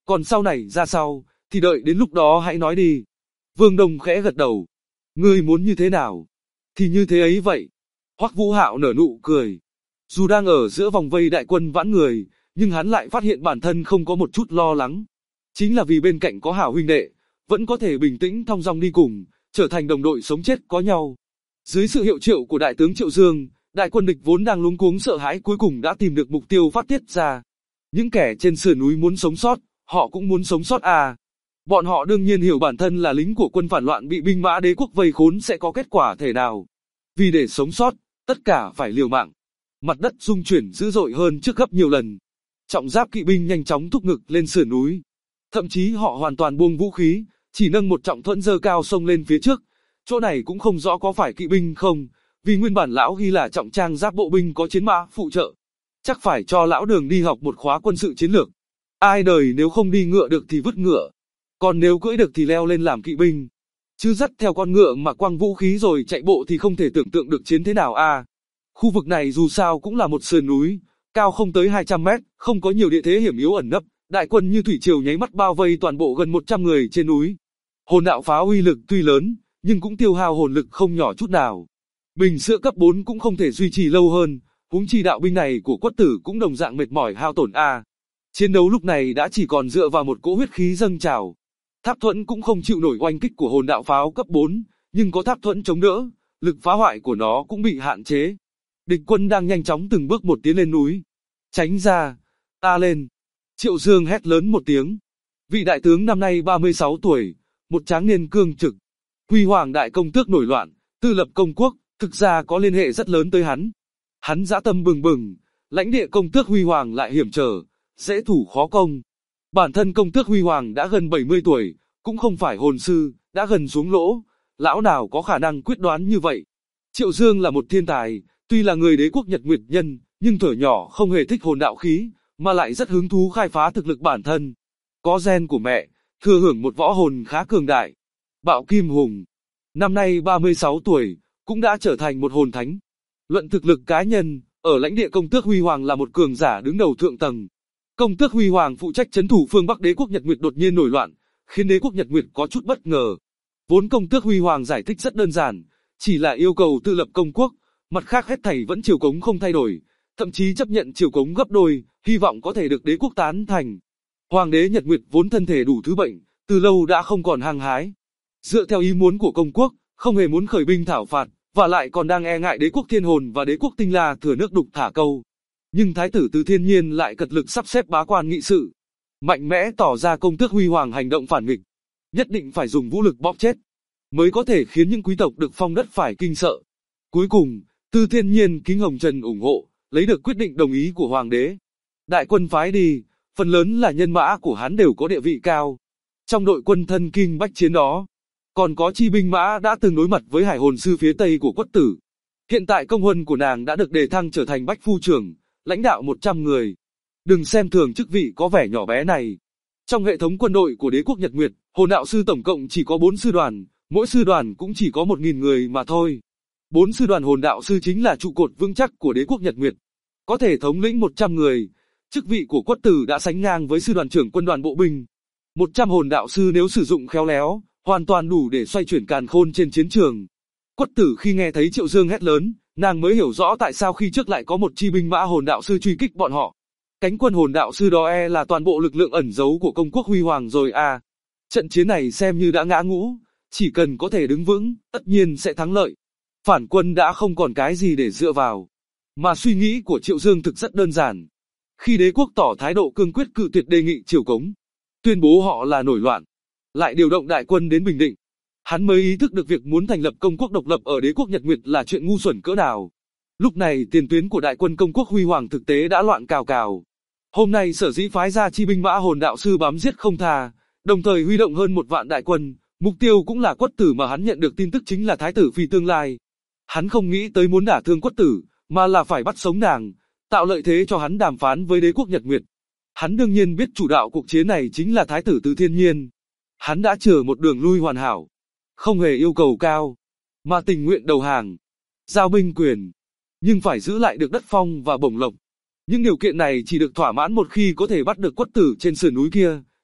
còn sau này ra sao, thì đợi đến lúc đó hãy nói đi. Vương Đông khẽ gật đầu. Ngươi muốn như thế nào? Thì như thế ấy vậy. Hoắc Vũ Hạo nở nụ cười. Dù đang ở giữa vòng vây đại quân vãn người, nhưng hắn lại phát hiện bản thân không có một chút lo lắng. Chính là vì bên cạnh có hảo huynh đệ, vẫn có thể bình tĩnh thong dong đi cùng, trở thành đồng đội sống chết có nhau. Dưới sự hiệu triệu của đại tướng Triệu Dương, đại quân địch vốn đang luống cuống sợ hãi cuối cùng đã tìm được mục tiêu phát tiết ra. Những kẻ trên sườn núi muốn sống sót, họ cũng muốn sống sót à. Bọn họ đương nhiên hiểu bản thân là lính của quân phản loạn bị binh mã đế quốc vây khốn sẽ có kết quả thể nào. Vì để sống sót, tất cả phải liều mạng. Mặt đất rung chuyển dữ dội hơn trước gấp nhiều lần. Trọng giáp kỵ binh nhanh chóng thúc ngực lên sườn núi. Thậm chí họ hoàn toàn buông vũ khí, chỉ nâng một trọng thuẫn giơ cao xông lên phía trước. Chỗ này cũng không rõ có phải kỵ binh không, vì nguyên bản lão ghi là trọng trang giáp bộ binh có chiến mã phụ trợ. Chắc phải cho lão Đường đi học một khóa quân sự chiến lược. Ai đời nếu không đi ngựa được thì vứt ngựa, còn nếu cưỡi được thì leo lên làm kỵ binh. Chứ dắt theo con ngựa mà quăng vũ khí rồi chạy bộ thì không thể tưởng tượng được chiến thế nào à. Khu vực này dù sao cũng là một sườn núi, cao không tới 200 mét, không có nhiều địa thế hiểm yếu ẩn nấp, đại quân như thủy triều nháy mắt bao vây toàn bộ gần 100 người trên núi. Hồn đạo pháo uy lực tuy lớn, nhưng cũng tiêu hao hồn lực không nhỏ chút nào. Bình sữa cấp 4 cũng không thể duy trì lâu hơn, huống chi đạo binh này của Quất Tử cũng đồng dạng mệt mỏi hao tổn a. Chiến đấu lúc này đã chỉ còn dựa vào một cỗ huyết khí dâng trào. Tháp thuẫn cũng không chịu nổi oanh kích của hồn đạo pháo cấp 4, nhưng có tháp thuẫn chống đỡ, lực phá hoại của nó cũng bị hạn chế. Địch quân đang nhanh chóng từng bước một tiến lên núi. Tránh ra, ta lên. Triệu Dương hét lớn một tiếng. Vị đại tướng năm nay 36 tuổi, một tráng niên cương trực. Huy Hoàng đại công tước nổi loạn, tư lập công quốc, thực ra có liên hệ rất lớn tới hắn. Hắn dã tâm bừng bừng, lãnh địa công tước Huy Hoàng lại hiểm trở, dễ thủ khó công. Bản thân công tước Huy Hoàng đã gần 70 tuổi, cũng không phải hồn sư, đã gần xuống lỗ, lão nào có khả năng quyết đoán như vậy. Triệu Dương là một thiên tài, tuy là người đế quốc Nhật Nguyệt nhân, nhưng thuở nhỏ không hề thích hồn đạo khí, mà lại rất hứng thú khai phá thực lực bản thân. Có gen của mẹ, thừa hưởng một võ hồn khá cường đại. Bạo Kim Hùng, năm nay 36 tuổi, cũng đã trở thành một hồn thánh. Luận thực lực cá nhân, ở lãnh địa công tước Huy Hoàng là một cường giả đứng đầu thượng tầng. Công tước Huy Hoàng phụ trách trấn thủ phương Bắc đế quốc Nhật Nguyệt đột nhiên nổi loạn, khiến đế quốc Nhật Nguyệt có chút bất ngờ. Vốn công tước Huy Hoàng giải thích rất đơn giản, chỉ là yêu cầu tự lập công quốc, mặt khác hết thảy vẫn triều cống không thay đổi, thậm chí chấp nhận triều cống gấp đôi, hy vọng có thể được đế quốc tán thành. Hoàng đế Nhật Nguyệt vốn thân thể đủ thứ bệnh, từ lâu đã không còn hăng hái. Dựa theo ý muốn của công quốc, không hề muốn khởi binh thảo phạt, và lại còn đang e ngại đế quốc Thiên Hồn và đế quốc Tinh La thừa nước đục thả câu. Nhưng thái tử Từ Thiên Nhiên lại cật lực sắp xếp bá quan nghị sự, mạnh mẽ tỏ ra công tước Huy Hoàng hành động phản nghịch, nhất định phải dùng vũ lực bóp chết, mới có thể khiến những quý tộc được phong đất phải kinh sợ. Cuối cùng, Từ Thiên Nhiên kính hồng trần ủng hộ, lấy được quyết định đồng ý của hoàng đế. Đại quân phái đi, phần lớn là nhân mã của hắn đều có địa vị cao. Trong đội quân thân kinh bách chiến đó, còn có chi binh mã đã từng đối mặt với hải hồn sư phía tây của Quất Tử. Hiện tại công huân của nàng đã được đề thăng trở thành bách phu trưởng, lãnh đạo 100 người. Đừng xem thường chức vị có vẻ nhỏ bé này. Trong hệ thống quân đội của đế quốc Nhật Nguyệt, hồn đạo sư tổng cộng chỉ có 4 sư đoàn, mỗi sư đoàn cũng chỉ có 1000 người mà thôi. 4 sư đoàn hồn đạo sư chính là trụ cột vững chắc của đế quốc Nhật Nguyệt. Có thể thống lĩnh 100 người, chức vị của Quất Tử đã sánh ngang với sư đoàn trưởng quân đoàn bộ binh. 100 hồn đạo sư nếu sử dụng khéo léo, hoàn toàn đủ để xoay chuyển càn khôn trên chiến trường. Quất Tử khi nghe thấy Triệu Dương hét lớn, nàng mới hiểu rõ tại sao khi trước lại có một chi binh mã hồn đạo sư truy kích bọn họ. Cánh quân hồn đạo sư đó là toàn bộ lực lượng ẩn giấu của công quốc Huy Hoàng rồi à. Trận chiến này xem như đã ngã ngũ, chỉ cần có thể đứng vững, tất nhiên sẽ thắng lợi. Phản quân đã không còn cái gì để dựa vào. Mà suy nghĩ của Triệu Dương thực rất đơn giản. Khi đế quốc tỏ thái độ cương quyết cự tuyệt đề nghị triều cống, tuyên bố họ là nổi loạn, lại điều động đại quân đến Bình Định, hắn mới ý thức được việc muốn thành lập công quốc độc lập ở đế quốc Nhật Nguyệt là chuyện ngu xuẩn cỡ nào. Lúc này tiền tuyến của đại quân công quốc Huy Hoàng thực tế đã loạn cào cào. Hôm nay sở dĩ phái ra chi binh mã hồn đạo sư bám giết không tha, đồng thời huy động hơn 1 vạn đại quân, mục tiêu cũng là Quất Tử mà hắn nhận được tin tức chính là thái tử phi tương lai. Hắn không nghĩ tới muốn đả thương Quất Tử, mà là phải bắt sống nàng, tạo lợi thế cho hắn đàm phán với đế quốc Nhật Nguyệt. Hắn đương nhiên biết chủ đạo cuộc chiến này chính là thái tử Từ Thiên Nhiên. Hắn đã chờ một đường lui hoàn hảo, không hề yêu cầu cao, mà tình nguyện đầu hàng, giao binh quyền, nhưng phải giữ lại được đất phong và bổng lộc. Những điều kiện này chỉ được thỏa mãn một khi có thể bắt được Quất Tử trên sườn núi kia,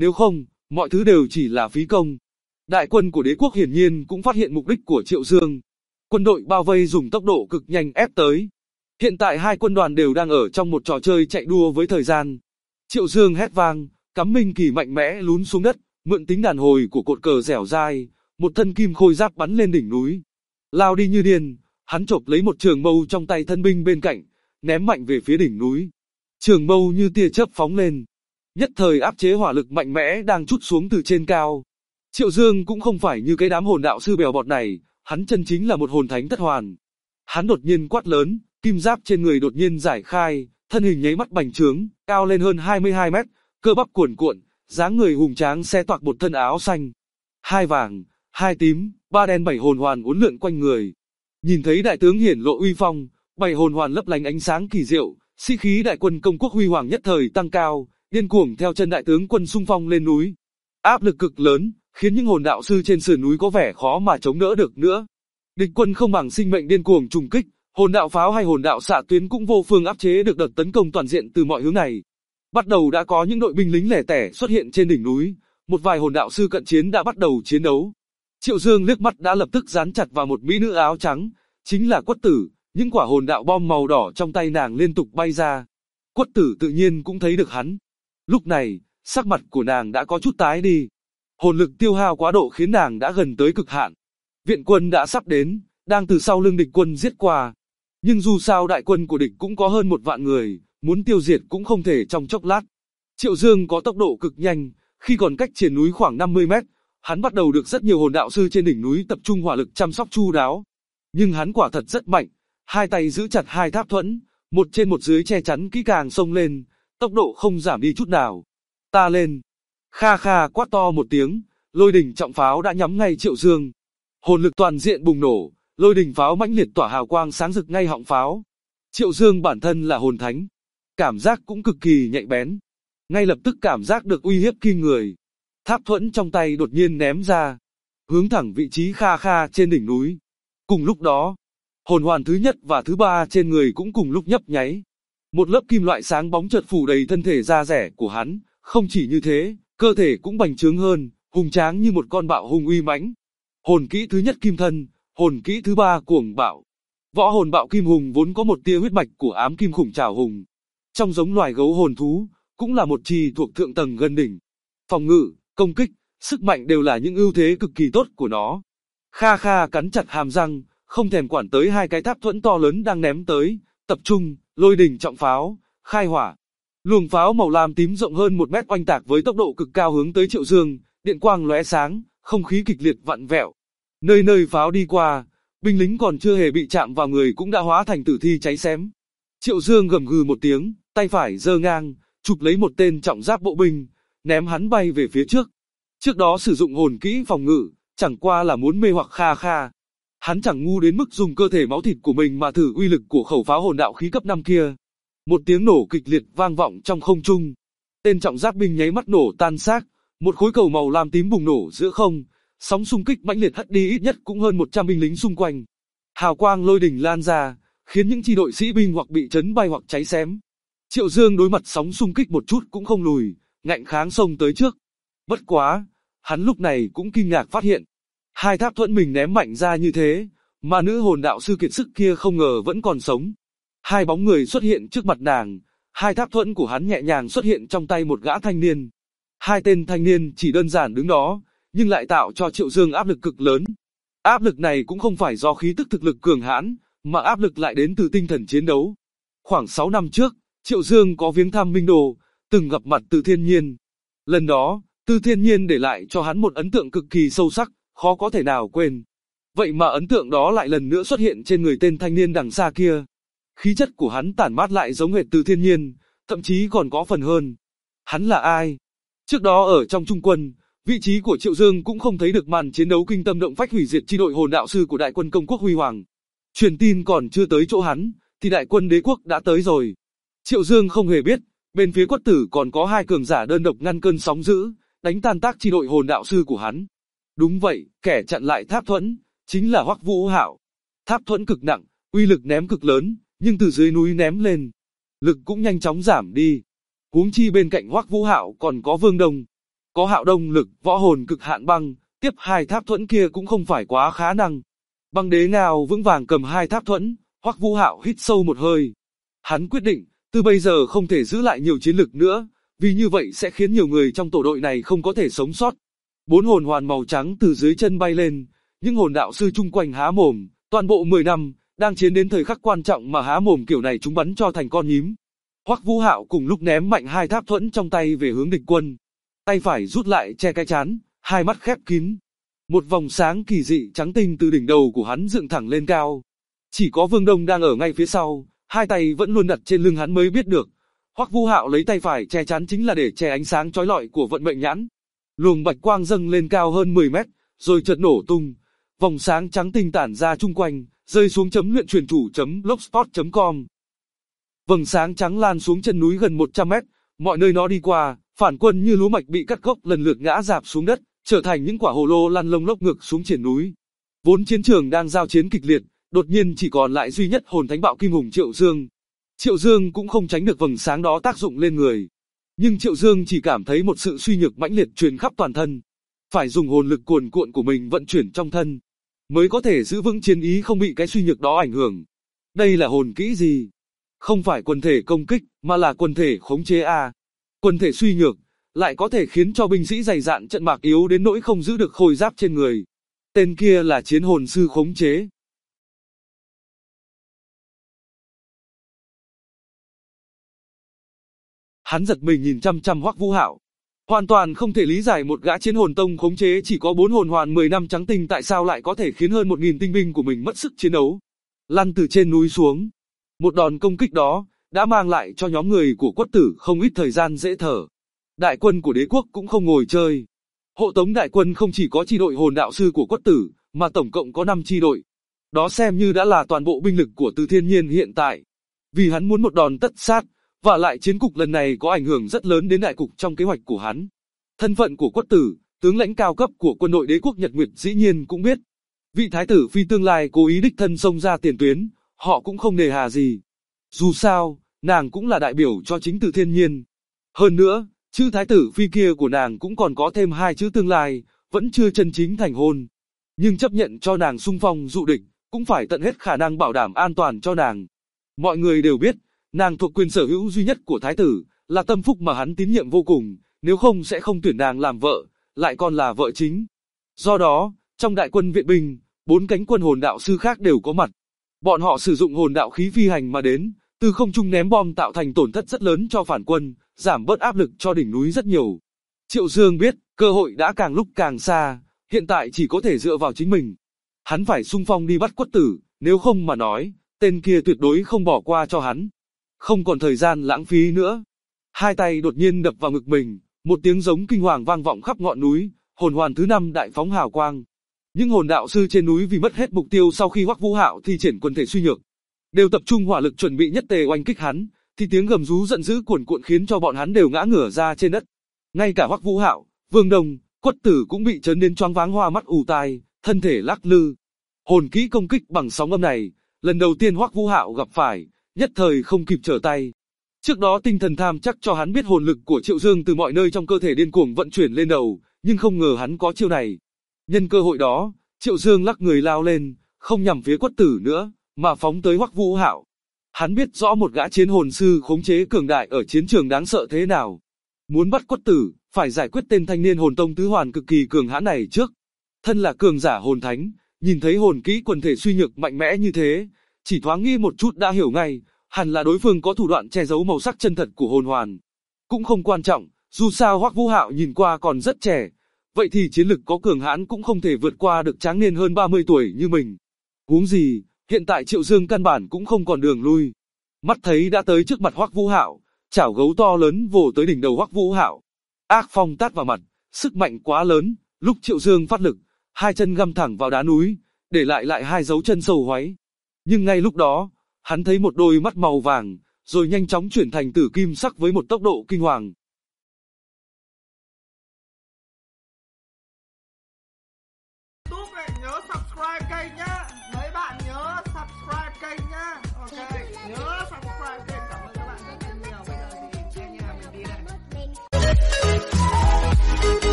nếu không, mọi thứ đều chỉ là phí công. Đại quân của đế quốc hiển nhiên cũng phát hiện mục đích của Triệu Dương. Quân đội bao vây dùng tốc độ cực nhanh ép tới. Hiện tại hai quân đoàn đều đang ở trong một trò chơi chạy đua với thời gian. Triệu Dương hét vang, cắm minh kỳ mạnh mẽ lún xuống đất, mượn tính đàn hồi của cột cờ dẻo dai, một thân kim khôi giáp bắn lên đỉnh núi. Lao đi như điên, hắn chộp lấy một trường mâu trong tay thân binh bên cạnh, ném mạnh về phía đỉnh núi. Trường mâu như tia chớp phóng lên, nhất thời áp chế hỏa lực mạnh mẽ đang trút xuống từ trên cao. Triệu Dương cũng không phải như cái đám hồn đạo sư bèo bọt này, hắn chân chính là một hồn thánh thất hoàn. Hắn đột nhiên quát lớn, kim giáp trên người đột nhiên giải khai, thân hình nháy mắt bành trướng, cao lên hơn 22 mét, cơ bắp cuồn cuộn, dáng người hùng tráng xé toạc một thân áo xanh. Hai vàng, hai tím, ba đen bảy hồn hoàn uốn lượn quanh người. Nhìn thấy đại tướng hiển lộ uy phong, bảy hồn hoàn lấp lánh ánh sáng kỳ diệu, sĩ khí đại quân công quốc huy hoàng nhất thời tăng cao, điên cuồng theo chân đại tướng quân xung phong lên núi. Áp lực cực lớn, khiến những hồn đạo sư trên sườn núi có vẻ khó mà chống đỡ được nữa. Địch quân không bằng sinh mệnh điên cuồng trùng kích, hồn đạo pháo hay hồn đạo xạ tuyến cũng vô phương áp chế được đợt tấn công toàn diện từ mọi hướng này. Bắt đầu đã có những đội binh lính lẻ tẻ xuất hiện trên đỉnh núi, một vài hồn đạo sư cận chiến đã bắt đầu chiến đấu. Triệu Dương liếc mắt đã lập tức dán chặt vào một mỹ nữ áo trắng, chính là Quất Tử, những quả hồn đạo bom màu đỏ trong tay nàng liên tục bay ra. Quất Tử tự nhiên cũng thấy được hắn. Lúc này, sắc mặt của nàng đã có chút tái đi. Hồn lực tiêu hao quá độ khiến nàng đã gần tới cực hạn. Viện quân đã sắp đến, đang từ sau lưng địch quân giết qua. Nhưng dù sao đại quân của địch cũng có hơn 1 vạn người, muốn tiêu diệt cũng không thể trong chốc lát. Triệu Dương có tốc độ cực nhanh, khi còn cách triển núi khoảng 50 mét, hắn bắt đầu được rất nhiều hồn đạo sư trên đỉnh núi tập trung hỏa lực chăm sóc chu đáo. Nhưng hắn quả thật rất mạnh, hai tay giữ chặt hai tháp thuẫn, một trên một dưới che chắn kỹ càng xông lên, tốc độ không giảm đi chút nào. Ta lên! Kha kha quát to một tiếng, lôi đỉnh trọng pháo đã nhắm ngay Triệu Dương. Hồn lực toàn diện bùng nổ, lôi đỉnh pháo mãnh liệt tỏa hào quang sáng rực ngay họng pháo. Triệu Dương bản thân là hồn thánh, cảm giác cũng cực kỳ nhạy bén. Ngay lập tức cảm giác được uy hiếp kinh người. Tháp thuẫn trong tay đột nhiên ném ra, hướng thẳng vị trí Kha kha trên đỉnh núi. Cùng lúc đó, hồn hoàn thứ nhất và thứ ba trên người cũng cùng lúc nhấp nháy. Một lớp kim loại sáng bóng chợt phủ đầy thân thể da rẻ của hắn, không chỉ như thế, cơ thể cũng bành trướng hơn, hùng tráng như một con bạo hùng uy mãnh. Hồn kỹ thứ nhất kim thân, hồn kỹ thứ ba cuồng bạo. Võ hồn bạo kim hùng vốn có một tia huyết mạch của ám kim khủng trảo hùng. Trong giống loài gấu hồn thú, cũng là một trì thuộc thượng tầng gần đỉnh. Phòng ngự, công kích, sức mạnh đều là những ưu thế cực kỳ tốt của nó. Kha kha cắn chặt hàm răng, không thèm quản tới hai cái tháp thuẫn to lớn đang ném tới, tập trung, lôi đỉnh trọng pháo, khai hỏa. Luồng pháo màu lam tím rộng hơn 1 mét oanh tạc với tốc độ cực cao hướng tới Triệu Dương, điện quang lóe sáng, không khí kịch liệt vặn vẹo. Nơi nơi pháo đi qua, binh lính còn chưa hề bị chạm vào người cũng đã hóa thành tử thi cháy xém. Triệu Dương gầm gừ một tiếng, tay phải giơ ngang, chụp lấy một tên trọng giáp bộ binh, ném hắn bay về phía trước. Trước đó sử dụng hồn kỹ phòng ngự, chẳng qua là muốn mê hoặc Kha kha. Hắn chẳng ngu đến mức dùng cơ thể máu thịt của mình mà thử uy lực của khẩu pháo hồn đạo khí cấp 5 kia. Một tiếng nổ kịch liệt vang vọng trong không trung. Tên trọng giáp binh nháy mắt nổ tan xác, một khối cầu màu lam tím bùng nổ giữa không, sóng xung kích mãnh liệt hất đi ít nhất cũng hơn 100 binh lính xung quanh. Hào quang lôi đỉnh lan ra, khiến những chi đội sĩ binh hoặc bị chấn bay hoặc cháy xém. Triệu Dương đối mặt sóng xung kích một chút cũng không lùi, ngạnh kháng xông tới trước. Bất quá, hắn lúc này cũng kinh ngạc phát hiện, hai tháp thuẫn mình ném mạnh ra như thế, mà nữ hồn đạo sư kiệt sức kia không ngờ vẫn còn sống. Hai bóng người xuất hiện trước mặt nàng, hai tháp thuẫn của hắn nhẹ nhàng xuất hiện trong tay một gã thanh niên. Hai tên thanh niên chỉ đơn giản đứng đó, nhưng lại tạo cho Triệu Dương áp lực cực lớn. Áp lực này cũng không phải do khí tức thực lực cường hãn, mà áp lực lại đến từ tinh thần chiến đấu. Khoảng 6 năm trước, Triệu Dương có viếng thăm Minh Đồ, từng gặp mặt Từ Thiên Nhiên. Lần đó, Từ Thiên Nhiên để lại cho hắn một ấn tượng cực kỳ sâu sắc, khó có thể nào quên. Vậy mà ấn tượng đó lại lần nữa xuất hiện trên người tên thanh niên đằng xa kia. Khí chất của hắn tản mát lại giống hệt Từ Thiên Nhiên, thậm chí còn có phần hơn. Hắn là ai? Trước đó ở trong trung quân, vị trí của Triệu Dương cũng không thấy được màn chiến đấu kinh tâm động phách hủy diệt chi đội hồn đạo sư của đại quân công quốc huy hoàng. Truyền tin còn chưa tới chỗ hắn, thì đại quân đế quốc đã tới rồi. Triệu Dương không hề biết, bên phía Quất Tử còn có hai cường giả đơn độc ngăn cơn sóng dữ, đánh tan tác chi đội hồn đạo sư của hắn. Đúng vậy, kẻ chặn lại tháp thuẫn, chính là Hoắc Vũ Hạo. Tháp thuẫn cực nặng, uy lực ném cực lớn, nhưng từ dưới núi ném lên, lực cũng nhanh chóng giảm đi. Huống chi bên cạnh Hoắc Vũ Hạo còn có Vương Đông. có Hạo Đông lực, võ hồn cực hạn băng, tiếp hai tháp thuẫn kia cũng không phải quá khá năng. Băng Đế Ngao vững vàng cầm hai tháp thuẫn, Hoắc Vũ Hạo hít sâu một hơi. Hắn quyết định, từ bây giờ không thể giữ lại nhiều chiến lực nữa, vì như vậy sẽ khiến nhiều người trong tổ đội này không có thể sống sót. 4 hồn hoàn màu trắng từ dưới chân bay lên, những hồn đạo sư chung quanh há mồm, toàn bộ 10 năm, đang chiến đến thời khắc quan trọng mà há mồm kiểu này chúng bắn cho thành con nhím. Hoắc Vũ Hạo cùng lúc ném mạnh hai tháp thuẫn trong tay về hướng địch quân. Tay phải rút lại che cái trán, hai mắt khép kín. Một vòng sáng kỳ dị trắng tinh từ đỉnh đầu của hắn dựng thẳng lên cao. Chỉ có Vương Đông đang ở ngay phía sau, hai tay vẫn luôn đặt trên lưng hắn mới biết được. Hoắc Vũ Hạo lấy tay phải che trán chính là để che ánh sáng chói lọi của vận mệnh nhãn. Luồng bạch quang dâng lên cao hơn 10 mét, rồi chợt nổ tung. Vòng sáng trắng tinh tản ra chung quanh, rơi xuống .luyện-truyền-thủ.blogspot.com. Vầng sáng trắng lan xuống chân núi gần 100 mét, mọi nơi nó đi qua, phản quân như lúa mạch bị cắt gốc lần lượt ngã rạp xuống đất, trở thành những quả hồ lô lăn lông lốc ngược xuống triển núi. Vốn chiến trường đang giao chiến kịch liệt, đột nhiên chỉ còn lại duy nhất hồn thánh bạo kim hùng Triệu Dương. Triệu Dương cũng không tránh được vầng sáng đó tác dụng lên người. Nhưng Triệu Dương chỉ cảm thấy một sự suy nhược mãnh liệt truyền khắp toàn thân. Phải dùng hồn lực cuồn cuộn của mình vận chuyển trong thân, mới có thể giữ vững chiến ý không bị cái suy nhược đó ảnh hưởng. Đây là hồn kỹ gì? Không phải quần thể công kích, mà là quần thể khống chế a. Quần thể suy nhược, lại có thể khiến cho binh sĩ dày dạn trận mạc yếu đến nỗi không giữ được khôi giáp trên người. Tên kia là chiến hồn sư khống chế. Hắn giật mình nhìn chăm chăm Hoắc Vũ Hạo. Hoàn toàn không thể lý giải một gã chiến hồn tông khống chế chỉ có 4 hồn hoàn 10 năm trắng tinh tại sao lại có thể khiến hơn 1000 tinh binh của mình mất sức chiến đấu. Lăn từ trên núi xuống. Một đòn công kích đó đã mang lại cho nhóm người của Quất Tử không ít thời gian dễ thở. Đại quân của đế quốc cũng không ngồi chơi. Hộ tống đại quân không chỉ có chi đội hồn đạo sư của Quất Tử, mà tổng cộng có 5 chi đội. Đó xem như đã là toàn bộ binh lực của Từ Thiên Nhiên hiện tại. Vì hắn muốn một đòn tất sát, và lại chiến cục lần này có ảnh hưởng rất lớn đến đại cục trong kế hoạch của hắn. Thân phận của Quất Tử, tướng lãnh cao cấp của quân đội đế quốc Nhật Nguyệt dĩ nhiên cũng biết. Vị thái tử phi tương lai cố ý đích thân xông ra tiền tuyến, họ cũng không nề hà gì. Dù sao, nàng cũng là đại biểu cho chính Từ Thiên Nhiên. Hơn nữa, chữ thái tử phi kia của nàng cũng còn có thêm 2 chữ tương lai, vẫn chưa chân chính thành hôn. Nhưng chấp nhận cho nàng xung phong dụ địch, cũng phải tận hết khả năng bảo đảm an toàn cho nàng. Mọi người đều biết, nàng thuộc quyền sở hữu duy nhất của thái tử, là tâm phúc mà hắn tín nhiệm vô cùng, nếu không sẽ không tuyển nàng làm vợ, lại còn là vợ chính. Do đó, trong đại quân viện binh, 4 cánh quân hồn đạo sư khác đều có mặt. Bọn họ sử dụng hồn đạo khí phi hành mà đến, từ không trung ném bom tạo thành tổn thất rất lớn cho phản quân, giảm bớt áp lực cho đỉnh núi rất nhiều. Triệu Dương biết, cơ hội đã càng lúc càng xa, hiện tại chỉ có thể dựa vào chính mình. Hắn phải xung phong đi bắt Quất Tử, nếu không mà nói, tên kia tuyệt đối không bỏ qua cho hắn. Không còn thời gian lãng phí nữa. Hai tay đột nhiên đập vào ngực mình, một tiếng giống kinh hoàng vang vọng khắp ngọn núi, hồn hoàn thứ 5 đại phóng hào quang. Những hồn đạo sư trên núi vì mất hết mục tiêu sau khi Hoắc Vũ Hạo thi triển quân thể suy nhược, đều tập trung hỏa lực chuẩn bị nhất tề oanh kích hắn, thì tiếng gầm rú giận dữ cuồn cuộn khiến cho bọn hắn đều ngã ngửa ra trên đất. Ngay cả Hoắc Vũ Hạo, Vương Đông, Quất Tử cũng bị chấn đến choáng váng hoa mắt ù tai, thân thể lắc lư. Hồn kỹ công kích bằng sóng âm này, lần đầu tiên Hoắc Vũ Hạo gặp phải, nhất thời không kịp trở tay. Trước đó tinh thần tham chắc cho hắn biết hồn lực của Triệu Dương từ mọi nơi trong cơ thể điên cuồng vận chuyển lên đầu, nhưng không ngờ hắn có chiêu này. Nhân cơ hội đó, Triệu Dương lắc người lao lên, không nhằm phía Quất Tử nữa, mà phóng tới Hoắc Vũ Hạo. Hắn biết rõ một gã chiến hồn sư khống chế cường đại ở chiến trường đáng sợ thế nào. Muốn bắt Quất Tử, phải giải quyết tên thanh niên hồn tông tứ hoàn cực kỳ cường hãn này trước. Thân là cường giả hồn thánh, nhìn thấy hồn kỹ quần thể suy nhược mạnh mẽ như thế, chỉ thoáng nghi một chút đã hiểu ngay, hẳn là đối phương có thủ đoạn che giấu màu sắc chân thật của hồn hoàn. Cũng không quan trọng, dù sao Hoắc Vũ Hạo nhìn qua còn rất trẻ, vậy thì chiến lực có cường hãn cũng không thể vượt qua được tráng niên hơn 30 tuổi như mình. Huống gì, hiện tại Triệu Dương căn bản cũng không còn đường lui. Mắt thấy đã tới trước mặt Hoắc Vũ Hạo, chảo gấu to lớn vồ tới đỉnh đầu Hoắc Vũ Hạo. Ác phong tát vào mặt, sức mạnh quá lớn, lúc Triệu Dương phát lực, hai chân găm thẳng vào đá núi, để lại 2 dấu chân sâu hoáy. Nhưng ngay lúc đó, hắn thấy một đôi mắt màu vàng, rồi nhanh chóng chuyển thành tử kim sắc với một tốc độ kinh hoàng.